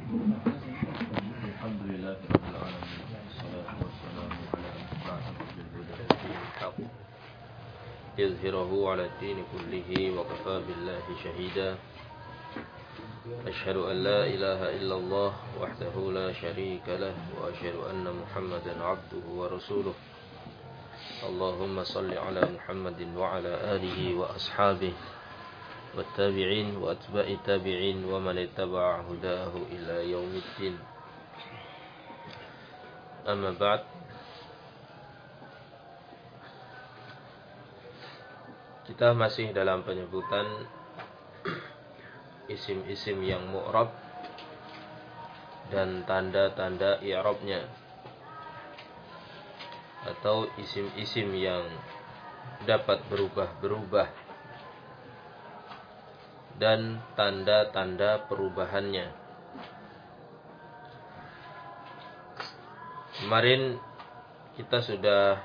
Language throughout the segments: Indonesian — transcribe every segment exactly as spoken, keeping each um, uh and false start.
Alhamdulillah rabbil alamin. Wassalatu wassalamu ala asyrafil anbiya'i yuzhiruhu ala ad-din kullihi wa kafa billahi shahida. Asyhadu an la ilaha illallah wahdahu la syarika lah wa asyhadu anna Muhammadan 'abduhu wa rasuluh. Allahumma salli ala Muhammadin wa ala alihi wa ashabihi wattabi'in wa atba'i tabi'in wa man ittaba'a hudahu ila yaumiddin. Amma ba'd. Kita masih dalam penyebutan isim-isim yang mu'rab dan tanda-tanda i'rabnya, atau isim-isim yang dapat berubah-berubah dan tanda-tanda perubahannya. Kemarin kita sudah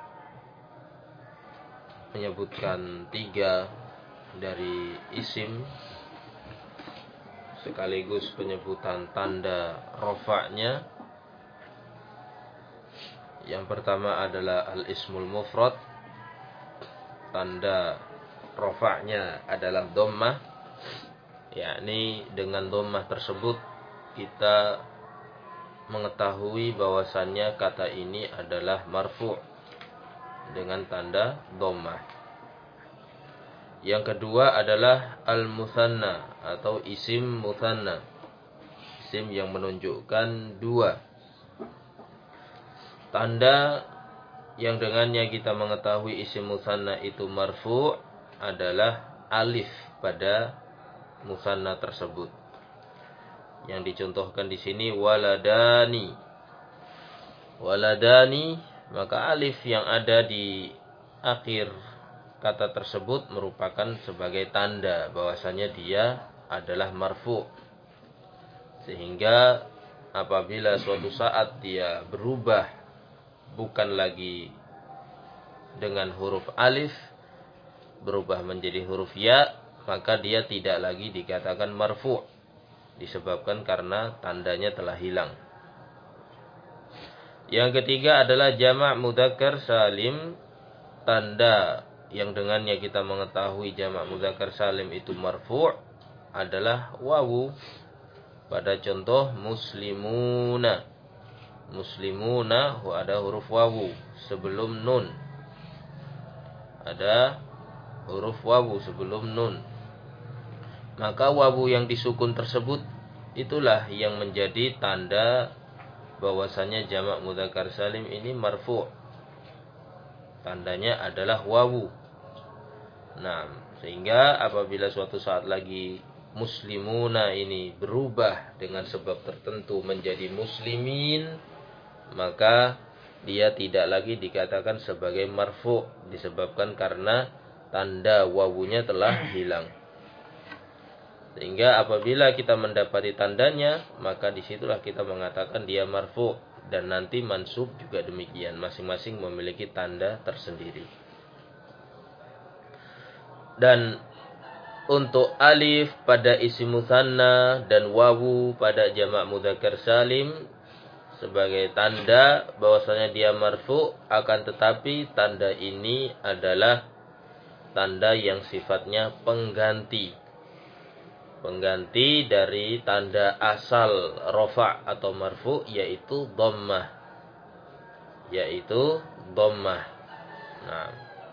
menyebutkan tiga dari isim sekaligus penyebutan tanda rafa'nya. Yang pertama adalah al-ismul mufrad, tanda rafa'nya adalah dhammah, yakni dengan dhammah tersebut kita mengetahui bahwasannya kata ini adalah marfu' dengan tanda dhammah. Yang kedua adalah al-mutsanna atau isim mutsanna, isim yang menunjukkan dua. Tanda yang dengannya kita mengetahui isim mutsanna itu marfu' adalah alif pada mutsanna tersebut. Yang dicontohkan di sini waladani. Waladani, maka alif yang ada di akhir kata tersebut merupakan sebagai tanda bahwasanya dia adalah marfu'. Sehingga apabila suatu saat dia berubah bukan lagi dengan huruf alif, berubah menjadi huruf ya, maka dia tidak lagi dikatakan marfu', disebabkan karena tandanya telah hilang. Yang ketiga adalah jamak mudzakkar salim, tanda yang dengannya kita mengetahui jamak mudzakkar salim itu marfu' adalah wawu pada contoh muslimuna. Muslimuna ada huruf wawu sebelum nun. Ada huruf wawu sebelum nun. Maka wawu yang disukun tersebut itulah yang menjadi tanda bahwasanya jamak mudzakkar salim ini marfu'. Tandanya adalah wawu. Nah, sehingga apabila suatu saat lagi muslimuna ini berubah dengan sebab tertentu menjadi muslimin, maka dia tidak lagi dikatakan sebagai marfu' disebabkan karena tanda wawunya telah hilang. Sehingga apabila kita mendapati tandanya, maka disitulah kita mengatakan dia marfu'. Dan nanti mansub juga demikian, masing-masing memiliki tanda tersendiri. Dan untuk alif pada isim mutsanna dan wawu pada jamak mudzakkar salim sebagai tanda bahwasanya dia marfu', akan tetapi tanda ini adalah tanda yang sifatnya pengganti. Pengganti dari tanda asal rafa' atau marfu' yaitu dhammah. Yaitu dhammah. Nah,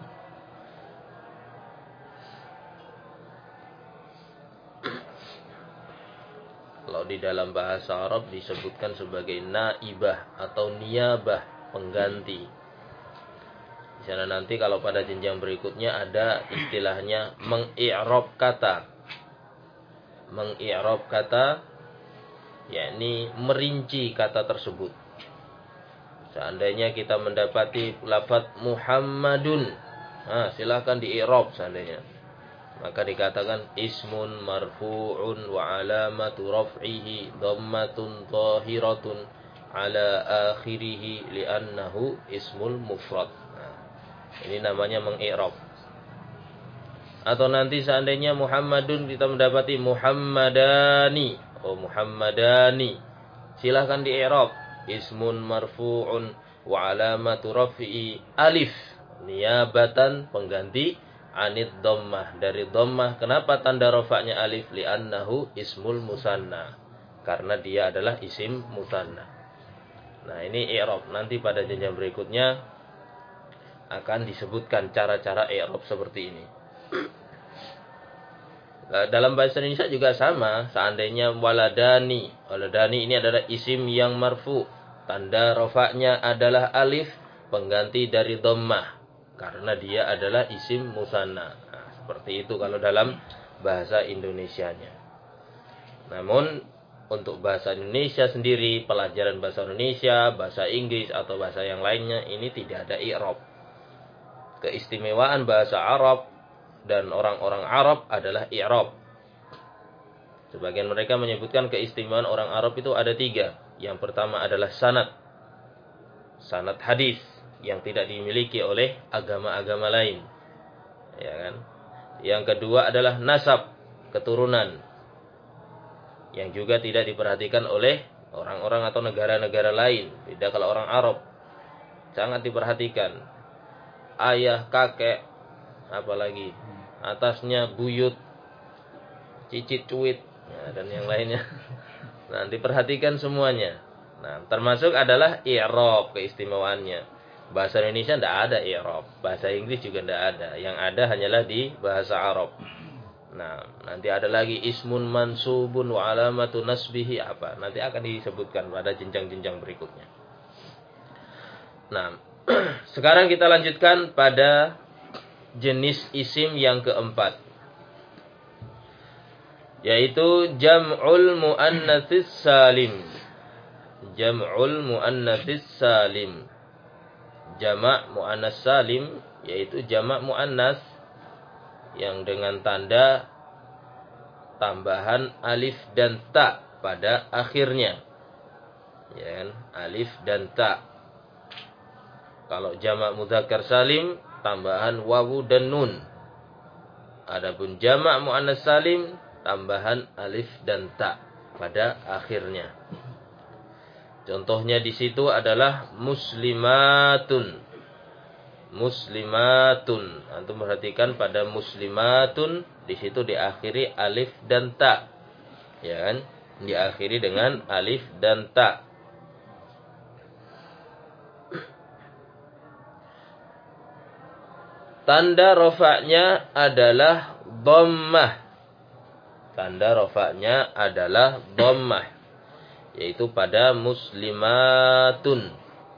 kalau di dalam bahasa Arab disebutkan sebagai naibah atau niyabah, pengganti. Di sana nanti kalau pada jenjang berikutnya ada istilahnya mengi'rab kata. Mengi'rab kata, yakni merinci kata tersebut. Seandainya kita mendapati lafaz Muhammadun, nah, silakan dii'rab seandainya. Maka dikatakan ismun marfu'un wa alamatu raf'ihi dhammatun zahiratun ala akhirih li'annahu ismul mufrad. Nah, ini namanya mengi'rab. Atau nanti seandainya Muhammadun kita mendapati Muhammadani, oh Muhammadani. Silahkan di i'rab. Ismun marfu'un wa alamatu raf'i alif niyabatan pengganti anid dhammah, dari dhammah. Kenapa tanda rafa'nya alif? Li'annahu ismul musanna, karena dia adalah isim musanna. Nah, ini i'rab. Nanti pada jenjang berikutnya akan disebutkan cara-cara i'rab seperti ini. Dalam bahasa Indonesia juga sama. Seandainya waladani, waladani ini adalah isim yang marfu, tanda rafa'nya adalah alif pengganti dari dhammah, karena dia adalah isim musanna. Nah, seperti itu kalau dalam bahasa Indonesianya. Namun untuk bahasa Indonesia sendiri, pelajaran bahasa Indonesia, bahasa Inggris atau bahasa yang lainnya, ini tidak ada i'rab. Keistimewaan bahasa Arab dan orang-orang Arab adalah i'rab. Sebagian mereka menyebutkan keistimewaan orang Arab itu ada tiga. Yang pertama adalah sanad, sanad hadis yang tidak dimiliki oleh agama-agama lain, ya kan? Yang kedua adalah nasab, keturunan, yang juga tidak diperhatikan oleh orang-orang atau negara-negara lain. Beda kalau orang Arab, sangat diperhatikan. Ayah, kakek, apalagi atasnya buyut, cicit, cuit, ya, dan yang lainnya. Nah, diperhatikan semuanya. Nah, termasuk adalah i'rab keistimewaannya. Bahasa Indonesia tidak ada i'rab, bahasa Inggris juga tidak ada. Yang ada hanyalah di bahasa Arab. Nah, nanti ada lagi ismun mansubun wa alamatu nasbihi apa. Nanti akan disebutkan pada jenjang-jenjang berikutnya. Nah, sekarang kita lanjutkan pada jenis isim yang keempat, yaitu jam'ul muannatsis salim. Jam'ul muannatsis salim. Jamak muannas salim yaitu jamak muannas yang dengan tanda tambahan alif dan ta pada akhirnya. Ya kan? Alif dan ta. Kalau jamak mudzakkar salim tambahan wawu dan nun. Adapun jamak muannas salim tambahan alif dan ta pada akhirnya. Contohnya di situ adalah muslimatun. Muslimatun. Antum perhatikan pada muslimatun di situ diakhiri alif dan ta. Ya kan? Diakhiri dengan alif dan ta. Tanda rafa'nya adalah dhammah. Tanda rafa'nya adalah dhammah, yaitu pada muslimatun.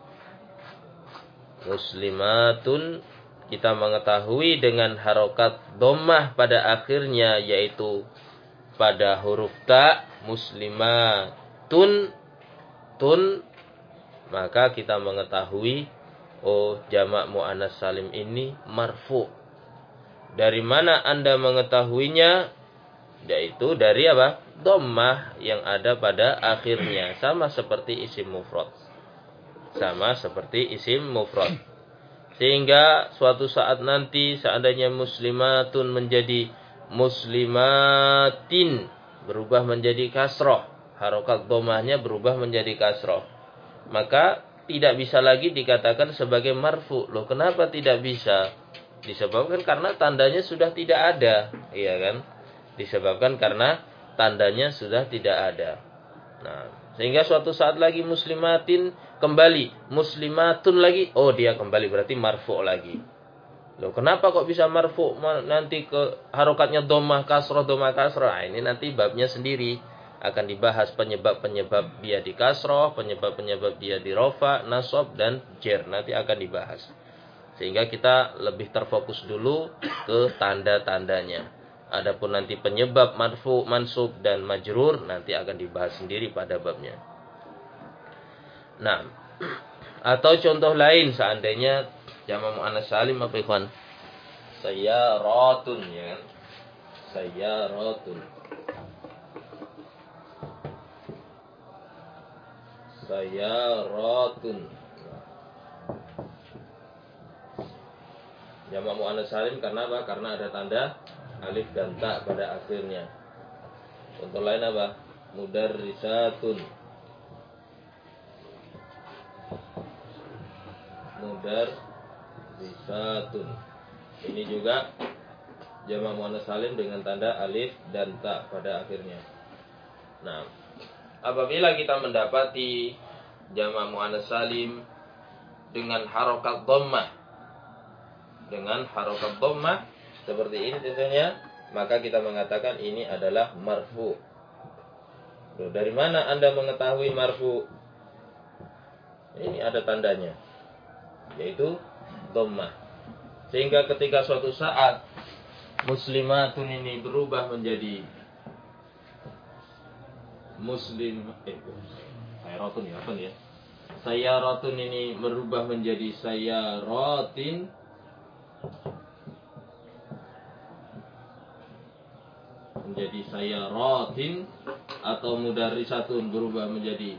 Muslimatun kita mengetahui dengan harokat dhammah pada akhirnya, yaitu pada huruf ta, muslimatun, tun, maka kita mengetahui oh jamak muannas salim ini marfu. Dari mana Anda mengetahuinya? Yaitu dari apa? Dhammah yang ada pada akhirnya, sama seperti isim mufrad. Sama seperti isim mufrad. Sehingga suatu saat nanti seandainya muslimatun menjadi muslimatin, berubah menjadi kasroh, harokat dhammahnya berubah menjadi kasroh, maka tidak bisa lagi dikatakan sebagai marfu. Loh, kenapa tidak bisa? Disebabkan karena tandanya sudah tidak ada, iya kan? Disebabkan karena tandanya sudah tidak ada. Nah, sehingga suatu saat lagi muslimatin kembali, muslimatun lagi, oh dia kembali berarti marfu lagi. Loh, kenapa kok bisa marfu nanti ke harokatnya dhammah kasroh dhammah kasroh? Nah, ini nanti babnya sendiri akan dibahas, penyebab-penyebab dia di kasroh, penyebab-penyebab dia di rofa, nasab dan jer, nanti akan dibahas. Sehingga kita lebih terfokus dulu ke tanda-tandanya. Adapun nanti penyebab marfu, mansub dan majrur nanti akan dibahas sendiri pada babnya. Nah, atau contoh lain seandainya jamak muannas salim apa ikhwan? Sayyaratun, ya kan? Sayyaratun. Sayyaratun. Jamak muannas salim karena apa? Karena ada tanda alif dan ta pada akhirnya. Contoh lain apa? mudarrisatun. Mudarrisatun. Ini juga jamak muannats salim dengan tanda alif dan ta pada akhirnya. Nah, apabila kita mendapati jamak muannats salim dengan harokat dhammah, dengan harokat dhammah seperti ini tentunya, maka kita mengatakan ini adalah marfu. Loh, dari mana Anda mengetahui marfu? Ini ada tandanya, yaitu dhammah. Sehingga ketika suatu saat muslimatun ini berubah menjadi muslim eh sayaratun ya, apa ya? Sayaratun ini berubah menjadi sayaratin. Menjadi sayaratin, atau mudarrisatun berubah menjadi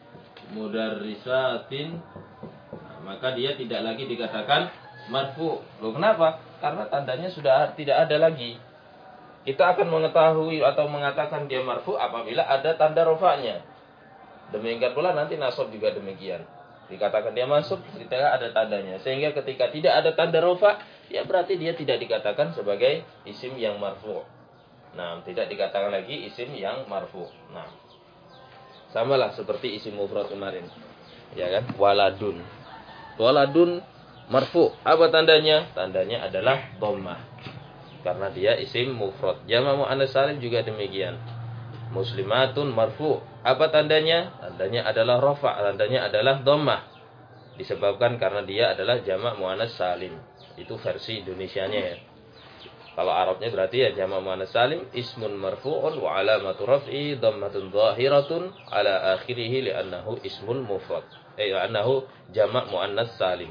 mudarrisatin, nah, maka dia tidak lagi dikatakan marfu. Loh, kenapa? Karena tandanya sudah tidak ada lagi. Kita akan mengetahui atau mengatakan dia marfu apabila ada tanda rofanya. Demikian pula nanti nasab juga demikian. Dikatakan dia masuk ketika ada tandanya. Sehingga ketika tidak ada tanda rofa, ya berarti dia tidak dikatakan sebagai isim yang marfu. Nah, tidak dikatakan lagi isim yang marfu. Nah, samalah seperti isim mufrad kemarin. Ya kan? Waladun. Waladun marfu. Apa tandanya? Tandanya adalah dhammah. Karena dia isim mufrad. Jamak muannats salim juga demikian. Muslimatun marfu. Apa tandanya? Tandanya adalah rafa, tandanya adalah dhammah. Disebabkan karena dia adalah jamak muannats salim. Itu versi Indonesianya ya. Kalau Arabnya berarti ya jamak muannats salim ismun marfu'un wa alamatu raf'i dhammatun dhahiratun ala akhirih li'annahu ismul mufrad. Eh annahu jamak muannats salim.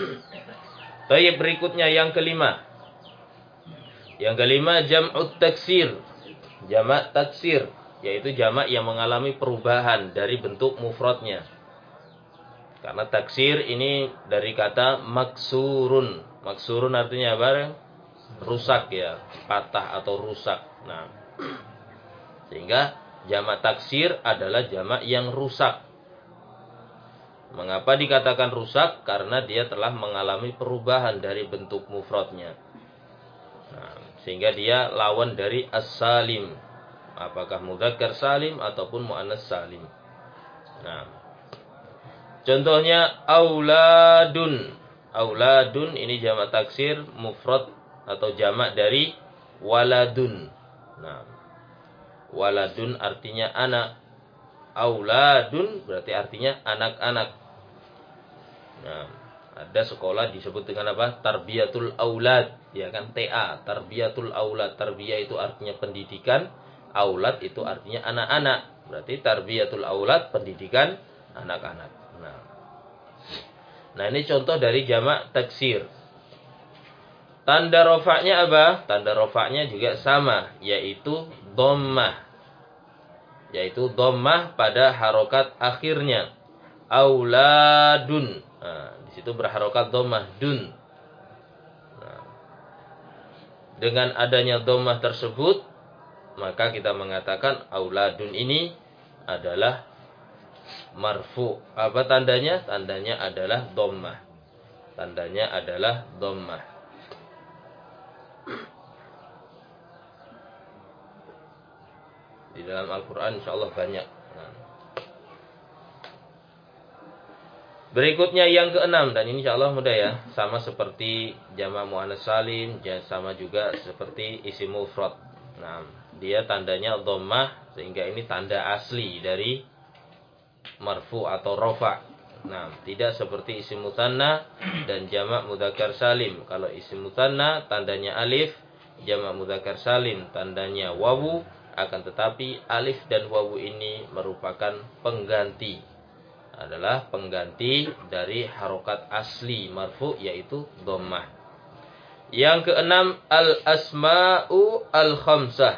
Baik, berikutnya yang kelima. Yang kelima jam'ut taksir. Jamak taksir, yaitu jamak yang mengalami perubahan dari bentuk mufradnya. Karena taksir ini dari kata maksurun. Maksurun artinya apa? Rusak ya, patah atau rusak. Nah, sehingga jamak taksir adalah jamak yang rusak. Mengapa dikatakan rusak? Karena dia telah mengalami perubahan dari bentuk mufradnya. Nah, sehingga dia lawan dari as-salim. Apakah mudzakkar salim ataupun muannats salim. Nah, contohnya auladun. Auladun ini jamak taksir mufrad atau jamak dari waladun. Nah, waladun artinya anak. Auladun berarti artinya anak-anak. Nah, ada sekolah disebut dengan apa? Tarbiyatul aulad, ya kan? T A, tarbiyatul aulad. Tarbiyah itu artinya pendidikan, aulad itu artinya anak-anak. Berarti tarbiyatul aulad, pendidikan anak-anak. Nah, nah ini contoh dari jamak taksir. Tanda rofaknya apa? Tanda rofaknya juga sama, yaitu dhammah. Yaitu dhammah pada harokat akhirnya. Auladun. Nah, di situ berharokat dhammah dun. Nah, dengan adanya dhammah tersebut, maka kita mengatakan auladun ini adalah marfu. Apa tandanya? Tandanya adalah dhammah. Tandanya adalah dhammah. Di dalam Al-Quran insyaAllah banyak. Nah. Berikutnya yang keenam, dan ini insyaAllah mudah ya. Sama seperti jamak muannats salim, sama juga seperti isim mufrad. Nah, dia tandanya dhammah, sehingga ini tanda asli dari marfu atau rafa. Nah, tidak seperti isim mutsanna dan jamak mudzakkar salim. Kalau isim mutsanna tandanya alif, jamak mudzakkar salim tandanya wawu. Akan tetapi alif dan wawu ini merupakan pengganti. Adalah pengganti dari harokat asli marfu, yaitu dhammah. Yang keenam, al-asma'u al-khamsah.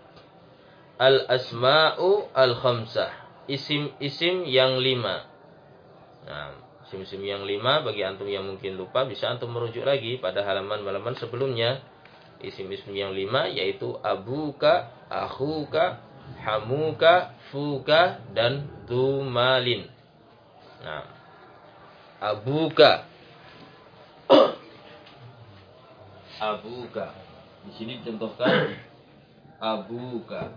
Al-asma'u al-khamsah. Isim-isim yang lima. Nah, isim-isim yang lima bagi antum yang mungkin lupa, bisa antum merujuk lagi pada halaman-halaman sebelumnya. Isim-isim yang lima yaitu abuka, akhuka, hamuka, fuka, dan tumalin. Nah, abuka. Abuka. Di sini dicontohkan abuka.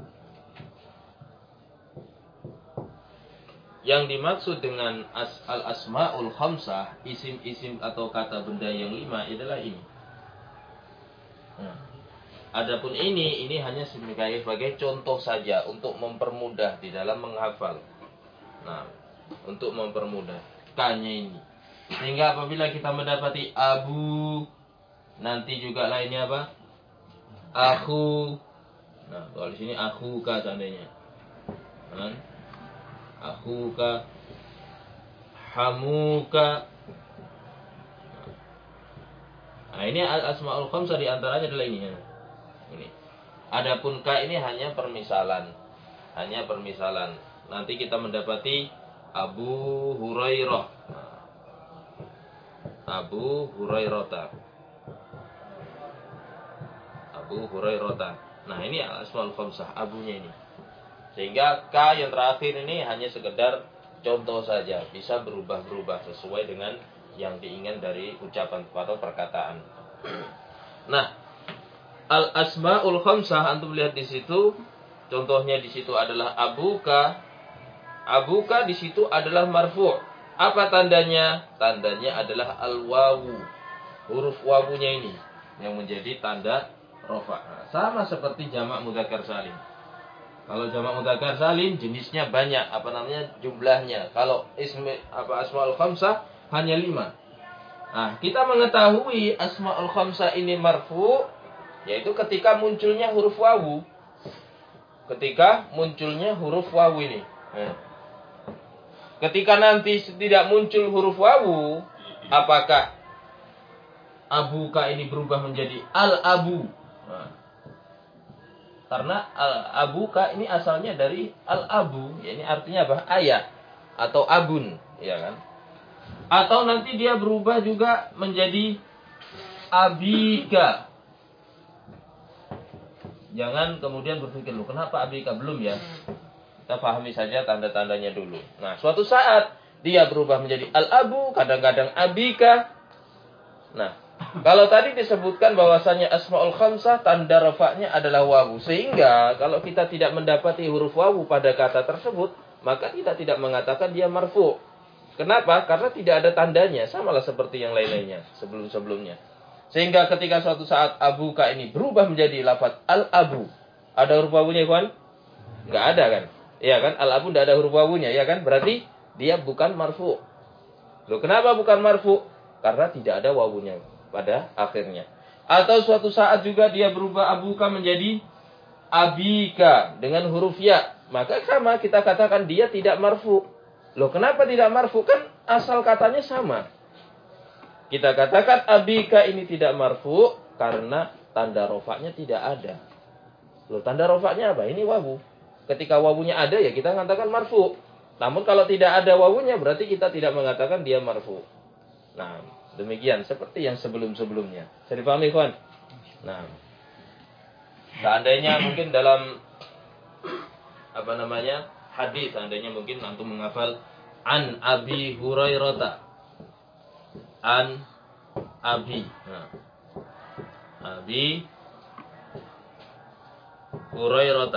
Yang dimaksud dengan as, al-asma'ul khamsah, isim-isim atau kata benda yang lima adalah ini. Nah, adapun ini, ini hanya sebagai, sebagai contoh saja untuk mempermudah di dalam menghafal. Nah, untuk mempermudah K-nya ini. Sehingga apabila kita mendapati abu, nanti juga lainnya apa? Aku. Nah, kalau di sini aku ka seandainya. Nah, akhuka, hamuka. Nah, ini al-asmaul khamsah di antaranya adalah ini. Ini. Adapun ka ini hanya permisalan. Hanya permisalan. Nanti kita mendapati Abu Hurairah. Abu Hurairah. Abu Hurairah. Nah, ini al-asmaul khamsah, abunya ini. Sehingga K yang terakhir ini hanya sekedar contoh saja, bisa berubah-berubah sesuai dengan yang diinginkan dari ucapan atau perkataan. Nah, al-asmaul khamsah antum lihat di situ, contohnya di situ adalah abuka. Abuka di situ adalah marfu'. Apa tandanya? Tandanya adalah al-wawu. Huruf wawunya ini yang menjadi tanda rafa'. Nah, sama seperti jamak mudzakkar salim. Kalau jamak mudzakkar salim jenisnya banyak, apa namanya, jumlahnya. Kalau ismi apa asmaul khamsah hanya lima. Nah, kita mengetahui asmaul khamsah ini marfu, yaitu ketika munculnya huruf wawu. Ketika munculnya huruf wawu ini. Nah, ketika nanti tidak muncul huruf wawu, apakah abuka ini berubah menjadi al-abu? Nah, karena al-abuka ini asalnya dari al-abu, ya, ini artinya apa? Ayah atau abun, ya kan? Atau nanti dia berubah juga menjadi abika. Jangan kemudian berpikir, loh, kenapa abika belum ya? Kita pahami saja tanda-tandanya dulu. Nah, suatu saat dia berubah menjadi al-abu, kadang-kadang abika. Nah, kalau tadi disebutkan bahwasanya asmaul khamsah tanda rafa'nya adalah wawu, sehingga kalau kita tidak mendapati huruf wawu pada kata tersebut, maka kita tidak mengatakan dia marfu'. Kenapa? Karena tidak ada tandanya, samalah seperti yang lain-lainnya sebelum-sebelumnya. Sehingga ketika suatu saat abuka ini berubah menjadi lafaz al-abu, ada huruf wawunya, ikhwan? Enggak ada kan? Iya kan? Al-abu tidak ada huruf wawunya, ya kan? Berarti dia bukan marfu'. Loh, kenapa bukan marfu'? Karena tidak ada wawunya pada akhirnya. Atau suatu saat juga dia berubah abuka menjadi abika dengan huruf ya, maka sama kita katakan dia tidak marfu. Loh, kenapa tidak marfu? Kan asal katanya sama. Kita katakan abika ini tidak marfu karena tanda rofaknya tidak ada. Loh, tanda rofaknya apa? Ini wawu. Ketika wawunya ada ya kita mengatakan marfu. Namun kalau tidak ada wawunya berarti kita tidak mengatakan dia marfu. Nah, demikian seperti yang sebelum-sebelumnya. Bisa dipahami, kawan? Nah, seandainya mungkin dalam apa namanya hadis, seandainya mungkin antum menghafal an Abi Hurairah, an Abi, nah, Abi Hurairah,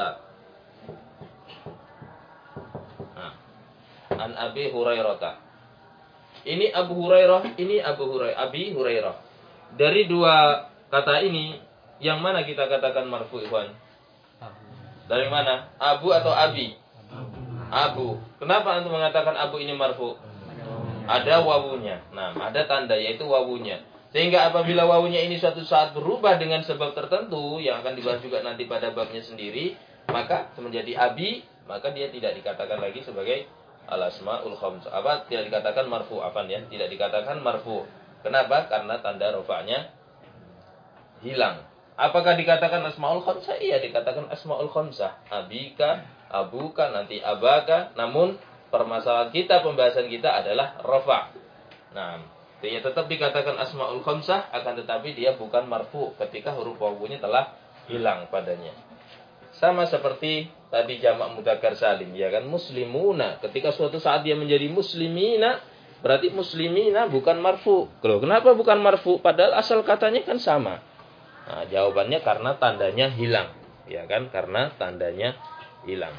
nah, an Abi Hurairah. Ini Abu Hurairah, ini Abu Hurairah, Abi Hurairah. Dari dua kata ini, yang mana kita katakan marfu, ikhwan? Dari mana? Abu atau Abi? Abu. Kenapa antum mengatakan Abu ini marfu? Ada wawunya. Nah, ada tanda yaitu wawunya. Sehingga apabila wawunya ini suatu saat berubah dengan sebab tertentu yang akan dibahas juga nanti pada babnya sendiri, maka menjadi Abi, maka dia tidak dikatakan lagi sebagai al-asmaul khamsah. Apa? Tidak dikatakan marfu, apa ya? Tidak dikatakan marfu. Kenapa? Karena tanda rafa'nya hilang. Apakah dikatakan asmaul khamsah? Iya, dikatakan asmaul khamsah. Abika, abuka, nanti abaka. Namun permasalahan kita, pembahasan kita adalah rafa'. Nah, dia tetap dikatakan asmaul khamsah, akan tetapi dia bukan marfu ketika huruf wawunya telah hilang padanya. sama seperti tadi jamak mudzakkar salim, ya kan? Muslimuna. Ketika suatu saat dia menjadi muslimina, berarti muslimina bukan marfu. Loh, kenapa bukan marfu? Padahal asal katanya kan sama. Nah, jawabannya karena tandanya hilang, ya kan? Karena tandanya hilang.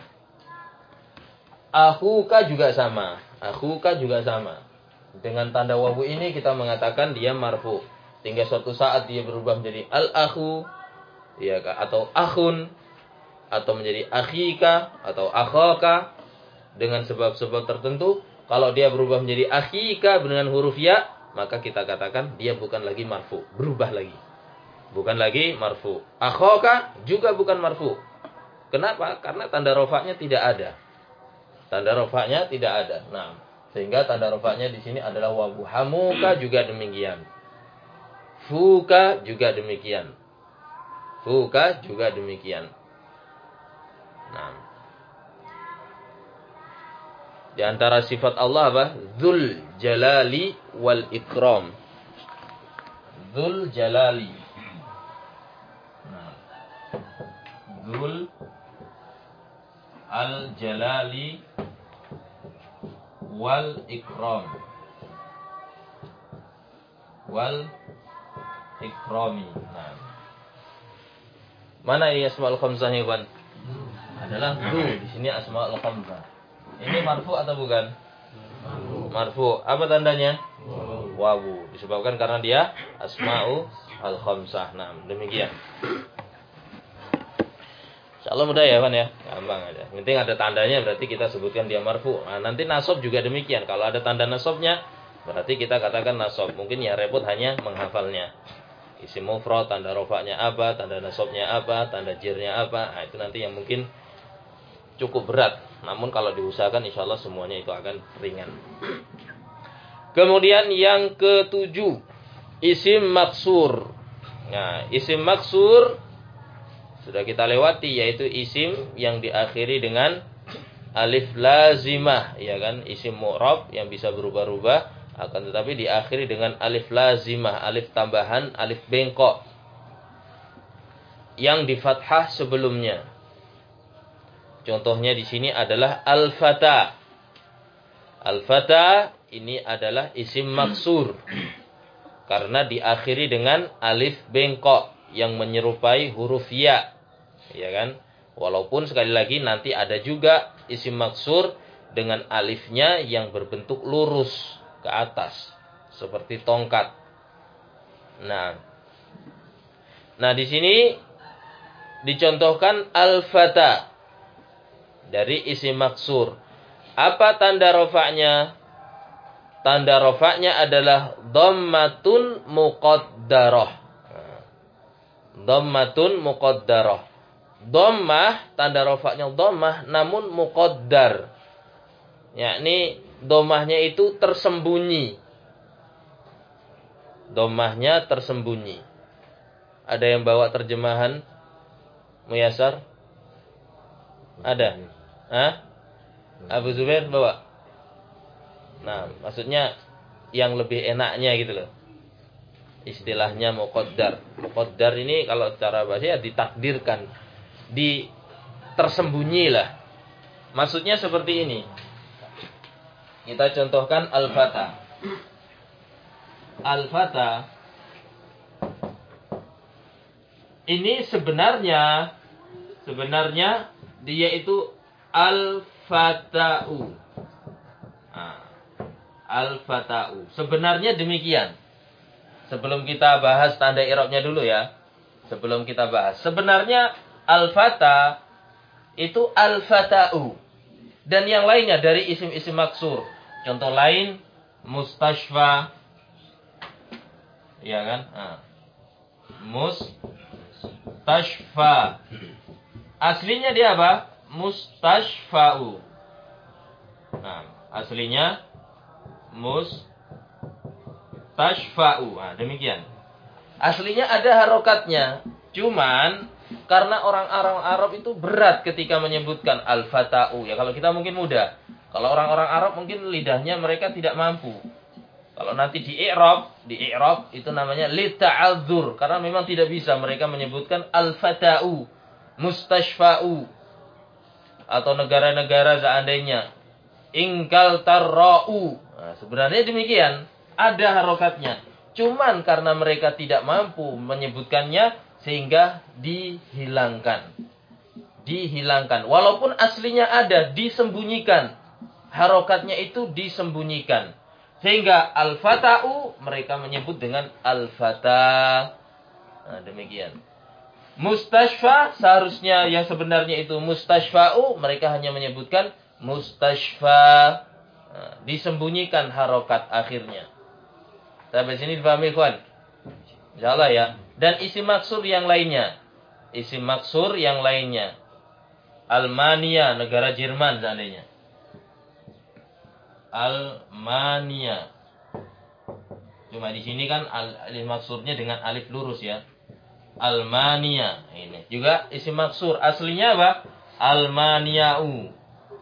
Akhuka juga sama. Akhuka juga sama. Dengan tanda wawu ini kita mengatakan dia marfu. Hingga suatu saat dia berubah menjadi al-akhu, ya kan? Atau akhun, atau menjadi akhika atau akhaka dengan sebab-sebab tertentu. Kalau dia berubah menjadi akhika dengan huruf ya, maka kita katakan dia bukan lagi marfu, berubah lagi. Bukan lagi marfu. Akhaka juga bukan marfu. Kenapa? Karena tanda rofaknya tidak ada. Tanda rofaknya tidak ada. Nah, sehingga tanda rofaknya di sini adalah wawu. Hamuka juga demikian. Fuka juga demikian. Fuka juga demikian. Nah, di antara sifat Allah apa? Dzul jalali wal ikram. Dzul jalali. Nah, Dzul al jalali wal ikram. Wal ikrami. Nah, mana ini asmaul khamsah ya, Bang? Adalah du. Di sini asmaul khamsah. Ini marfu atau bukan? Marfu. Marfu. Apa tandanya? Wawu. Wawu. Disebabkan karena dia asma'u al-khamsah. Nah, demikian. Insyaallah mudah ya, Pan ya. Gampang aja. Penting ada tandanya berarti kita sebutkan dia marfu. Nah, nanti nasab juga demikian. Kalau ada tanda nasabnya berarti kita katakan nasab. Mungkin yang repot hanya menghafalnya. Isim mufrad, tanda rofaknya apa, tanda nasabnya apa, tanda jirnya apa. Nah, itu nanti yang mungkin cukup berat. Namun kalau diusahakan insya Allah semuanya itu akan ringan. Kemudian yang ketujuh, isim maksur. Nah, isim maksur sudah kita lewati, yaitu isim yang diakhiri dengan alif lazimah, ya kan? Isim mu'rab yang bisa berubah-ubah, akan tetapi diakhiri dengan alif lazimah, alif tambahan, alif bengkok yang di fathah sebelumnya. Contohnya di sini adalah al-fata. Al-fata ini adalah isim maksur karena diakhiri dengan alif bengkok yang menyerupai huruf ya. Ya kan? Walaupun sekali lagi nanti ada juga isim maksur dengan alifnya yang berbentuk lurus ke atas seperti tongkat. Nah. Nah, di sini dicontohkan al-fata dari isim maksur. Apa tanda rofaknya? Tanda rofaknya adalah dhammatun muqaddarah. Dhammatun muqaddarah. Dhammah, tanda rofaknya dhammah, namun muqaddar. Yakni dhammahnya itu tersembunyi. Dhammahnya tersembunyi. Ada yang bawa terjemahan Muyasar? Ada? Hah? Abu Zubair bawa? Nah, maksudnya yang lebih enaknya gitu loh. Istilahnya muqaddar. Muqaddar ini kalau secara bahasa ya ditakdirkan, di tersembunyilah. Maksudnya seperti ini. Kita contohkan al-fata. Al-fata ini sebenarnya sebenarnya dia itu al-fata'u. Nah, al-fata'u. Sebenarnya demikian. Sebelum kita bahas tanda i'rabnya dulu ya. Sebelum kita bahas. Sebenarnya al-fata itu al-fata'u. Dan yang lainnya dari isim-isim maksur. Contoh lain mustashfa. Ya kan? Nah. Mustashfa. Aslinya dia apa? Mustashfa'u. Nah, aslinya mustashfa'u. Nah, demikian. Aslinya ada harokatnya. Cuman karena orang-orang Arab itu berat ketika menyebutkan al-fata'u. Ya kalau kita mungkin mudah. Kalau orang-orang Arab mungkin lidahnya mereka tidak mampu. Kalau nanti di i'rab, di i'rab itu namanya li ta'adzur karena memang tidak bisa mereka menyebutkan al-fata'u. mustashfa'u. Atau negara-negara seandainya ingkal tarra'u. Nah, sebenarnya demikian. Ada harokatnya. Cuman karena mereka tidak mampu menyebutkannya sehingga dihilangkan. Dihilangkan. Walaupun aslinya ada, disembunyikan. Harokatnya itu disembunyikan. Sehingga al-fata'u mereka menyebut dengan al-fata. Nah, demikian. Mustashfa seharusnya yang sebenarnya itu mustashfa'u, mereka hanya menyebutkan mustashfa. Nah, disembunyikan harokat akhirnya. Sampai sini dipahami, kawan? Insyaallah ya. Dan isim maksur yang lainnya. Isim maksur yang lainnya. Almania, negara Jerman seandainya. Almania. Cuma di sini kan alif maksurnya dengan alif lurus ya. Almania. Ini juga isim maksur. Aslinya apa? Almania'u.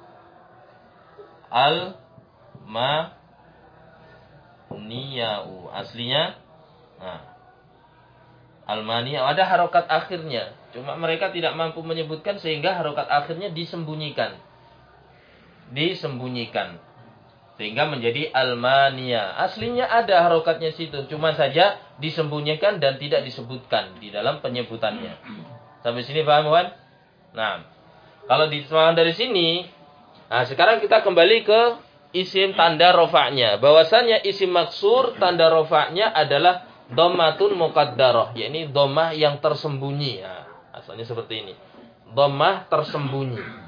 Almania'u. Aslinya. Nah. Almania. Ada harokat akhirnya. Cuma mereka tidak mampu menyebutkan sehingga harokat akhirnya disembunyikan. Disembunyikan. Sehingga menjadi Almania. Aslinya ada harokatnya situ. Cuma saja disembunyikan dan tidak disebutkan di dalam penyebutannya. Sampai sini paham, kawan? Nah, kalau dipaham dari sini, nah sekarang kita kembali ke isim tanda rofa'nya. Bahwasannya isim maksur tanda rofa'nya adalah dhammatun muqaddarah. Yakni dhammah yang tersembunyi. Nah, asalnya seperti ini. Dhammah tersembunyi.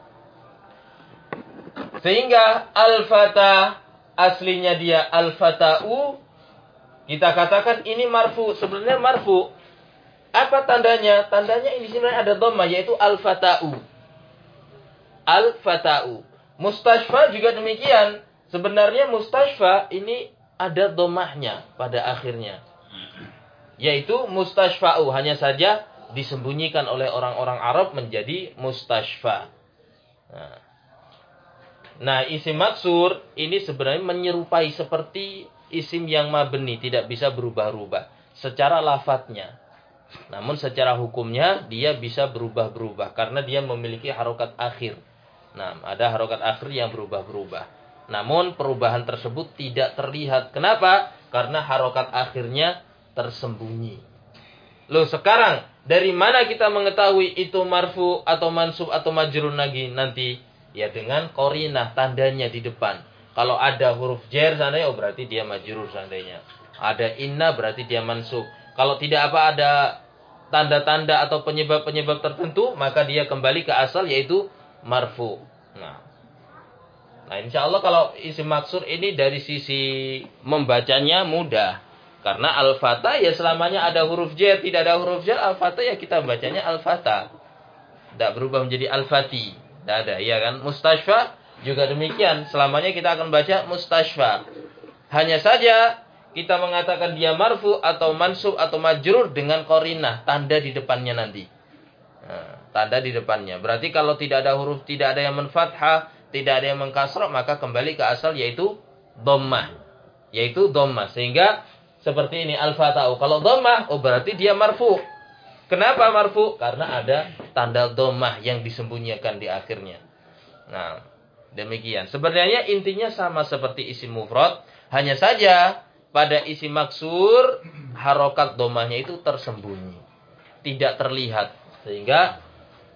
Sehingga al-fata aslinya dia al-fata'u, kita katakan ini marfu. Sebenarnya marfu. Apa tandanya? Tandanya ini sebenarnya ada dhammah yaitu al-fata'u. Al-fata'u. Mustashfa juga demikian. Sebenarnya mustashfa ini ada dhammahnya pada akhirnya. Yaitu mustashfa'u, hanya saja disembunyikan oleh orang-orang Arab menjadi mustashfa. Nah, Nah, isim maksur ini sebenarnya menyerupai seperti isim yang mabni, tidak bisa berubah-ubah secara lafadznya. Namun secara hukumnya dia bisa berubah-berubah karena dia memiliki harokat akhir. Nah, ada harokat akhir yang berubah-berubah. Namun perubahan tersebut tidak terlihat. Kenapa? Karena harokat akhirnya tersembunyi. Loh, sekarang dari mana kita mengetahui itu marfu atau mansub atau majrur lagi nanti? Ya dengan korinah, tandanya di depan. Kalau ada huruf jer seandainya, oh berarti dia majrur seandainya. Ada inna berarti dia mansub. Kalau tidak apa ada tanda-tanda atau penyebab-penyebab tertentu, maka dia kembali ke asal yaitu marfu. Nah, nah insya Allah kalau isim maksur ini dari sisi membacanya mudah. Karena al-fata ya selamanya ada huruf jer, tidak ada huruf jer, al-fata ya kita bacanya al-fata. Tidak berubah menjadi al-fati. Tidak ada, iya kan? Mustashfa juga demikian. Selamanya kita akan baca mustashfa. Hanya saja kita mengatakan dia marfu atau mansub atau majrur dengan qarinah, tanda di depannya nanti. Nah, tanda di depannya. Berarti kalau tidak ada huruf, tidak ada yang menfathah, tidak ada yang mengkasrah, maka kembali ke asal yaitu dhammah. Yaitu dhammah. Sehingga seperti ini al-fata'u. Kalau dhammah, oh berarti dia marfu. Kenapa marfu? Karena ada tanda dhammah yang disembunyikan di akhirnya. Nah, demikian. Sebenarnya intinya sama seperti isim mufrad, hanya saja pada isim maksur harokat dhammahnya itu tersembunyi, tidak terlihat. Sehingga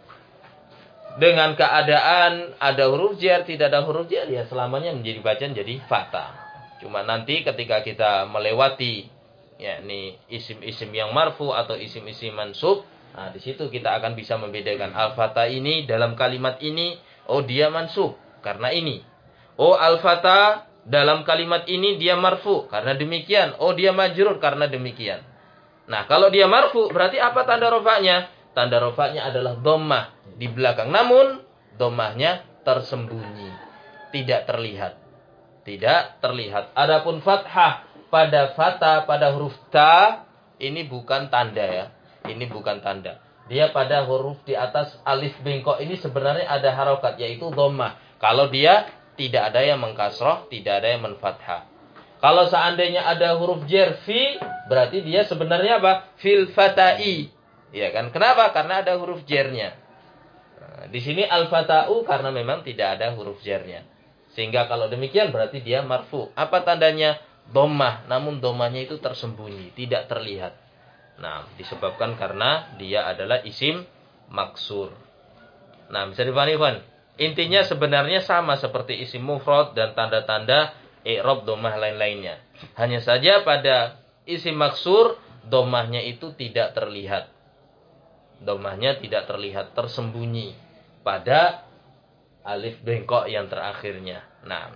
dengan keadaan ada huruf jar, tidak ada huruf jar, ya selamanya menjadi bacaan jadi fata. Cuma nanti ketika kita melewati yakni isim-isim yang marfu atau isim-isim mansub, nah di situ kita akan bisa membedakan al-fata ini dalam kalimat ini, oh dia mansub karena ini. Oh al-fata dalam kalimat ini dia marfu karena demikian. Oh dia majrur karena demikian. Nah, kalau dia marfu berarti apa tanda rofa'nya? Tanda rofa'nya adalah dhammah di belakang. Namun dhammahnya tersembunyi, tidak terlihat. Tidak terlihat. Adapun fathah pada fata, pada huruf ta, ini bukan tanda ya. Ini bukan tanda. Dia pada huruf di atas alif bengkok ini sebenarnya ada harokat, yaitu dhammah. Kalau dia tidak ada yang mengkasroh, tidak ada yang menfathah. Kalau seandainya ada huruf jer fi, berarti dia sebenarnya apa? Fil fatai. Ya kan? Kenapa? Karena ada huruf jernya. Nah, di sini al-fata'u karena memang tidak ada huruf jernya. Sehingga kalau demikian berarti dia marfu. Apa tandanya? Dhammah, namun dhammahnya itu tersembunyi, tidak terlihat. Nah, disebabkan karena dia adalah isim maksur. Nah, bisa dipahami, Ikhwan? Intinya sebenarnya sama seperti isim mufrad dan tanda-tanda i'rab dhammah lain-lainnya. Hanya saja pada isim maksur dhammahnya itu tidak terlihat. Dhammahnya tidak terlihat, tersembunyi pada alif bengkok yang terakhirnya. Nah,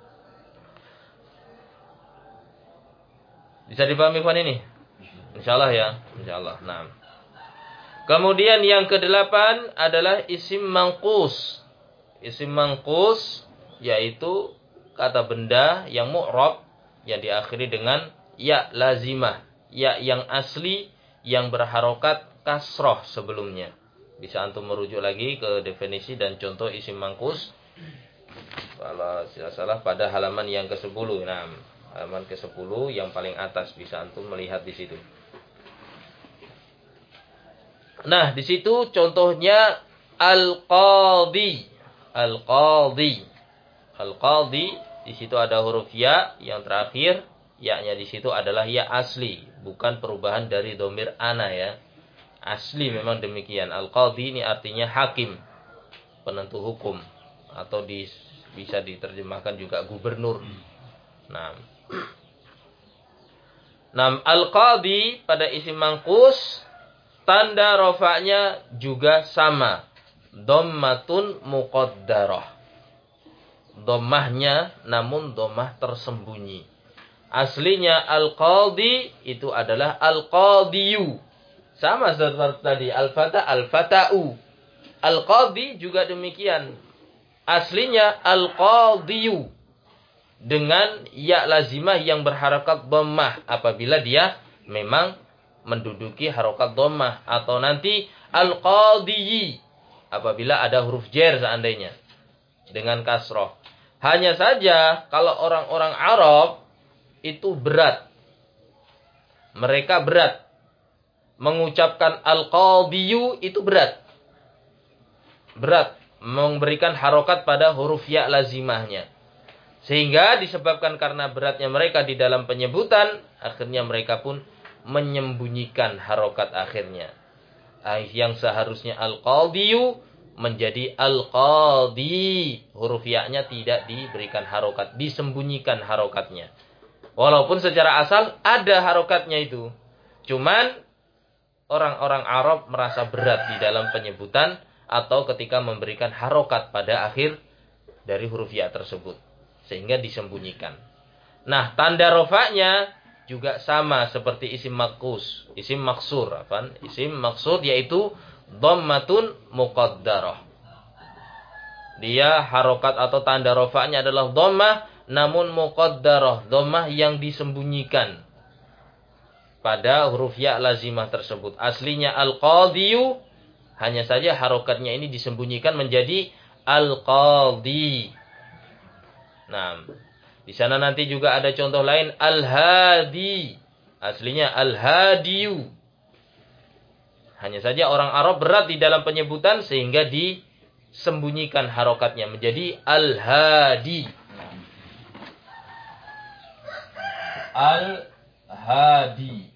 bisa dipahami, Ikhwan, ini? Insyaallah ya, insyaallah. Nah. Kemudian yang kedelapan adalah isim mangkus. Isim mangkus yaitu kata benda yang mu'rab yang diakhiri dengan ya lazimah, ya yang asli yang berharokat kasroh sebelumnya. Bisa antum merujuk lagi ke definisi dan contoh isim mangkus. Kalau tidak salah pada halaman yang kesepuluh. Nah, halaman kesepuluh yang paling atas bisa antum melihat di situ. Nah, di situ contohnya al-qadhi. Al-qadhi. Al-qadhi, di situ ada huruf ya yang terakhir, ya-nya di situ adalah ya asli, bukan perubahan dari dhamir ana ya. Asli memang demikian. Al-qadhi ini artinya hakim, penentu hukum, atau di, bisa diterjemahkan juga gubernur. Nah, Nam al-qadhi pada isim mangkus tanda rofaknya juga sama. Dhammatun muqaddarah. Dhammahnya namun dhammah tersembunyi. Aslinya al-qadhi itu adalah al-qadhiyu. Sama seperti tadi. Al-fata, al-fata'u. Al-qadhi juga demikian. Aslinya al-qadhiyu. Dengan ya lazimah yang berharakat dhammah. Apabila dia memang menduduki harokat dhammah, atau nanti al-qadhiyi apabila ada huruf jer seandainya dengan kasroh. Hanya saja kalau orang-orang Arab itu berat, mereka berat mengucapkan al-qadhiyu, itu berat berat memberikan harokat pada huruf ya lazimahnya, sehingga disebabkan karena beratnya mereka di dalam penyebutan, akhirnya mereka pun menyembunyikan harokat akhirnya. Yang seharusnya al-qadhiyu menjadi al-qadhi. Huruf ya-nya tidak diberikan harokat, disembunyikan harokatnya. Walaupun secara asal ada harokatnya itu. Cuman orang-orang Arab merasa berat di dalam penyebutan atau ketika memberikan harokat pada akhir dari huruf ya tersebut, sehingga disembunyikan. Nah, tanda rofaknya juga sama seperti isim makus, isim maksur, apa? Isim maksur yaitu dhammatun muqaddarah. Dia harokat atau tanda rofaknya adalah dhammah, namun muqaddarah, dhammah yang disembunyikan pada huruf ya lazimah tersebut. Aslinya al-qadhiyu, hanya saja harokatnya ini disembunyikan menjadi al-qadhi. Nah, di sana nanti juga ada contoh lain, al-hadi. Aslinya al-hadiyu. Hanya saja orang Arab berat di dalam penyebutan sehingga disembunyikan harokatnya menjadi al-hadi. Al-hadi.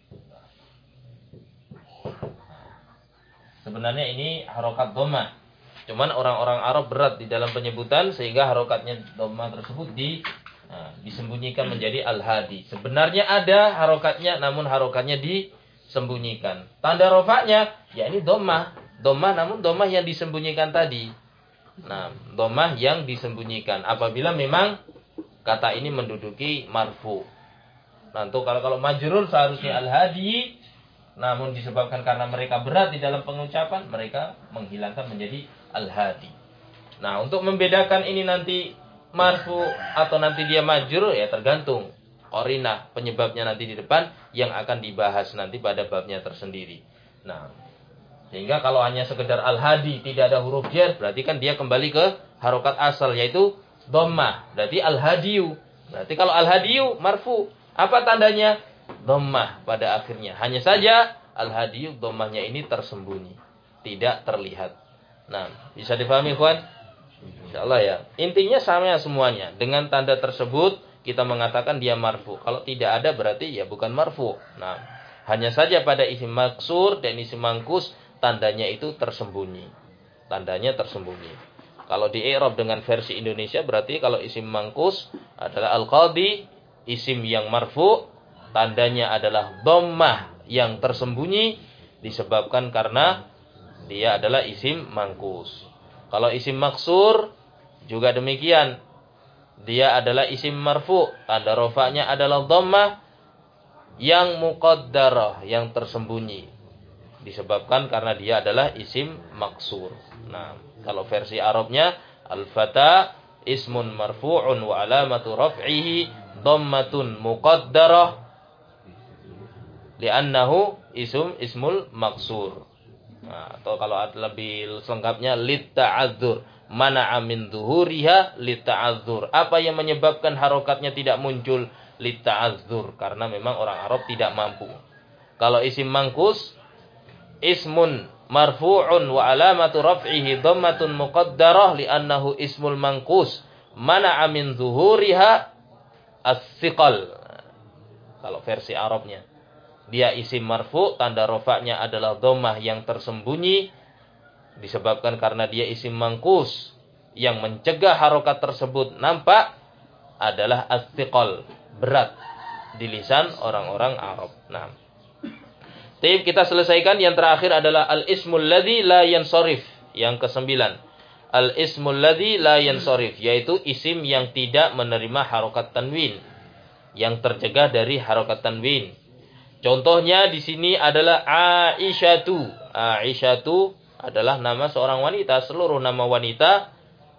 Sebenarnya ini harokat dhammah. Cuman orang-orang Arab berat di dalam penyebutan sehingga harokatnya dhammah tersebut di Nah, disembunyikan menjadi al-hadi. Sebenarnya ada harokatnya, namun harokatnya disembunyikan. Tanda rofaknya, ya ini dhammah. Dhammah, namun dhammah yang disembunyikan tadi. Nah, dhammah yang disembunyikan. Apabila memang kata ini menduduki marfu. Nah, untuk kalau kalau majrur seharusnya al-hadi, namun disebabkan karena mereka berat di dalam pengucapan, mereka menghilangkan menjadi al-hadi. Nah, untuk membedakan ini nanti marfu atau nanti dia majrur, ya tergantung qarinah penyebabnya nanti di depan yang akan dibahas nanti pada babnya tersendiri. Nah, sehingga kalau hanya sekedar al-hadi tidak ada huruf jar, berarti kan dia kembali ke harokat asal yaitu dhammah. Berarti al-hadiyu. Berarti kalau al-hadiyu marfu, apa tandanya? Dhammah pada akhirnya. Hanya saja al-hadiyu dhammahnya ini tersembunyi, tidak terlihat. Nah, bisa difahami ikhwan? Insyaallah ya. Intinya sama semuanya. Dengan tanda tersebut kita mengatakan dia marfu. Kalau tidak ada berarti ya bukan marfu. Nah, hanya saja pada isim maksur dan isim mangkus tandanya itu tersembunyi. Tandanya tersembunyi. Kalau di i'rab dengan versi Indonesia berarti kalau isim mangkus adalah al-qadi, isim yang marfu, tandanya adalah dhammah yang tersembunyi disebabkan karena dia adalah isim mangkus. Kalau isim maksur juga demikian. Dia adalah isim marfu, tanda rofa'nya adalah dhammah yang muqaddarah, yang tersembunyi. Disebabkan karena dia adalah isim maksur. Nah, kalau versi Arabnya al-fata ismun marfu'un wa alamatu raf'ihi dhammatun muqaddarah li'annahu ism ismul maksur. Nah, atau kalau lebih selengkapnya lit ta'adzur, mana'a min dhuhuriha lit ta'adzur. Apa yang menyebabkan harokatnya tidak muncul? Lit ta'adzur, karena memang orang Arab tidak mampu. Kalau isim mangkus ismun marfu'un wa alamatu raf'ihi dhammatun muqaddarah li'annahu ismul mangkus, mana'a min dhuhuriha as-siqal. Kalau versi Arabnya dia isim marfu, tanda rofaknya adalah dhammah yang tersembunyi disebabkan karena dia isim mangkus, yang mencegah harokat tersebut nampak adalah as-siqal, berat di lisan orang-orang Arab. Nah, Taib kita selesaikan. Yang terakhir adalah al-ismul ladzi la yansarif. Yang kesembilan, al-ismul ladzi la yansarif, yaitu isim yang tidak menerima harokat tanwin, yang tercegah dari harokat tanwin. Contohnya di sini adalah Aisyatu. Aisyatu adalah nama seorang wanita. Seluruh nama wanita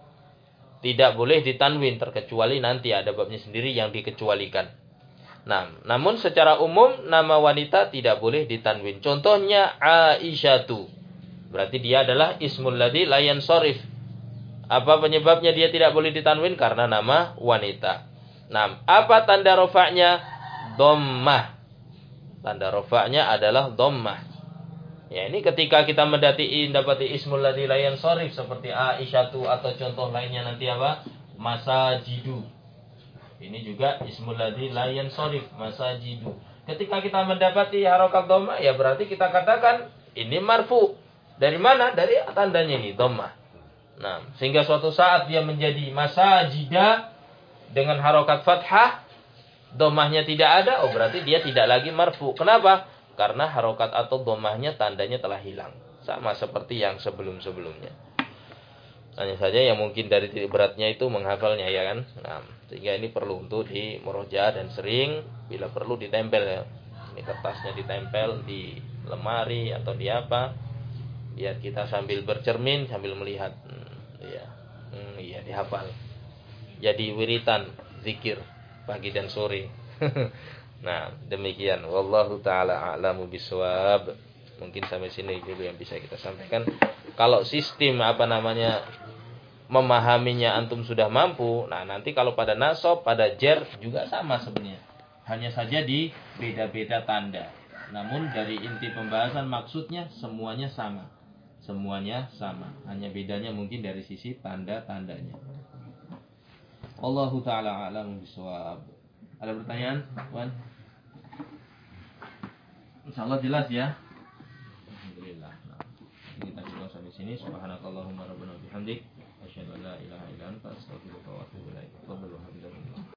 tidak boleh ditanwin terkecuali nanti ada babnya sendiri yang dikecualikan. Nah, namun secara umum nama wanita tidak boleh ditanwin. Contohnya Aisyatu. Berarti dia adalah ismul ladzi la yansarif. Apa penyebabnya dia tidak boleh ditanwin? Karena nama wanita. Nah, apa tanda rofaknya? Dhammah. Tanda rofaknya adalah dhammah. Ya, ini ketika kita mendapati mendapati ismul ladzi la yansarif seperti Aisyatu atau contoh lainnya nanti apa? Masajidu. Ini juga ismul ladzi la yansarif, masajidu. Ketika kita mendapati harokat dhammah, ya berarti kita katakan ini marfu. Dari mana? Dari tandanya ini dhammah. Nah, sehingga suatu saat dia menjadi masajida dengan harokat fathah, dhammahnya tidak ada, oh berarti dia tidak lagi marfu. Kenapa? Karena harokat atau dhammahnya tandanya telah hilang. Sama seperti yang sebelum-sebelumnya. Hanya saja yang mungkin dari titik beratnya itu menghafalnya, ya kan? Nah, sehingga ini perlu untuk di murojaah dan sering bila perlu ditempel ya. Ini kertasnya ditempel di lemari atau di apa? Biar kita sambil bercermin sambil melihat. Hmm, iya. Hmm, iya dihafal. Jadi wiritan, zikir pagi dan sore. Nah, demikian. Wallahu taala a'lamu bishawab. Mungkin sampai sini dulu yang bisa kita sampaikan. Kalau sistem apa namanya memahaminya antum sudah mampu, nah nanti kalau pada nasab, pada jar juga sama sebenarnya. Hanya saja di beda-beda tanda. Namun dari inti pembahasan maksudnya semuanya sama. Semuanya sama. Hanya bedanya mungkin dari sisi tanda-tandanya. Wallahu taala a'lamu bishawab. Ada pertanyaan, Wan? Insyaallah jelas ya. Alhamdulillah. Nah, kita cukup sampai sini. Subhanakallahumma rabbana bihamdik, asyhadu an la ilaha illa anta, astaghfiruka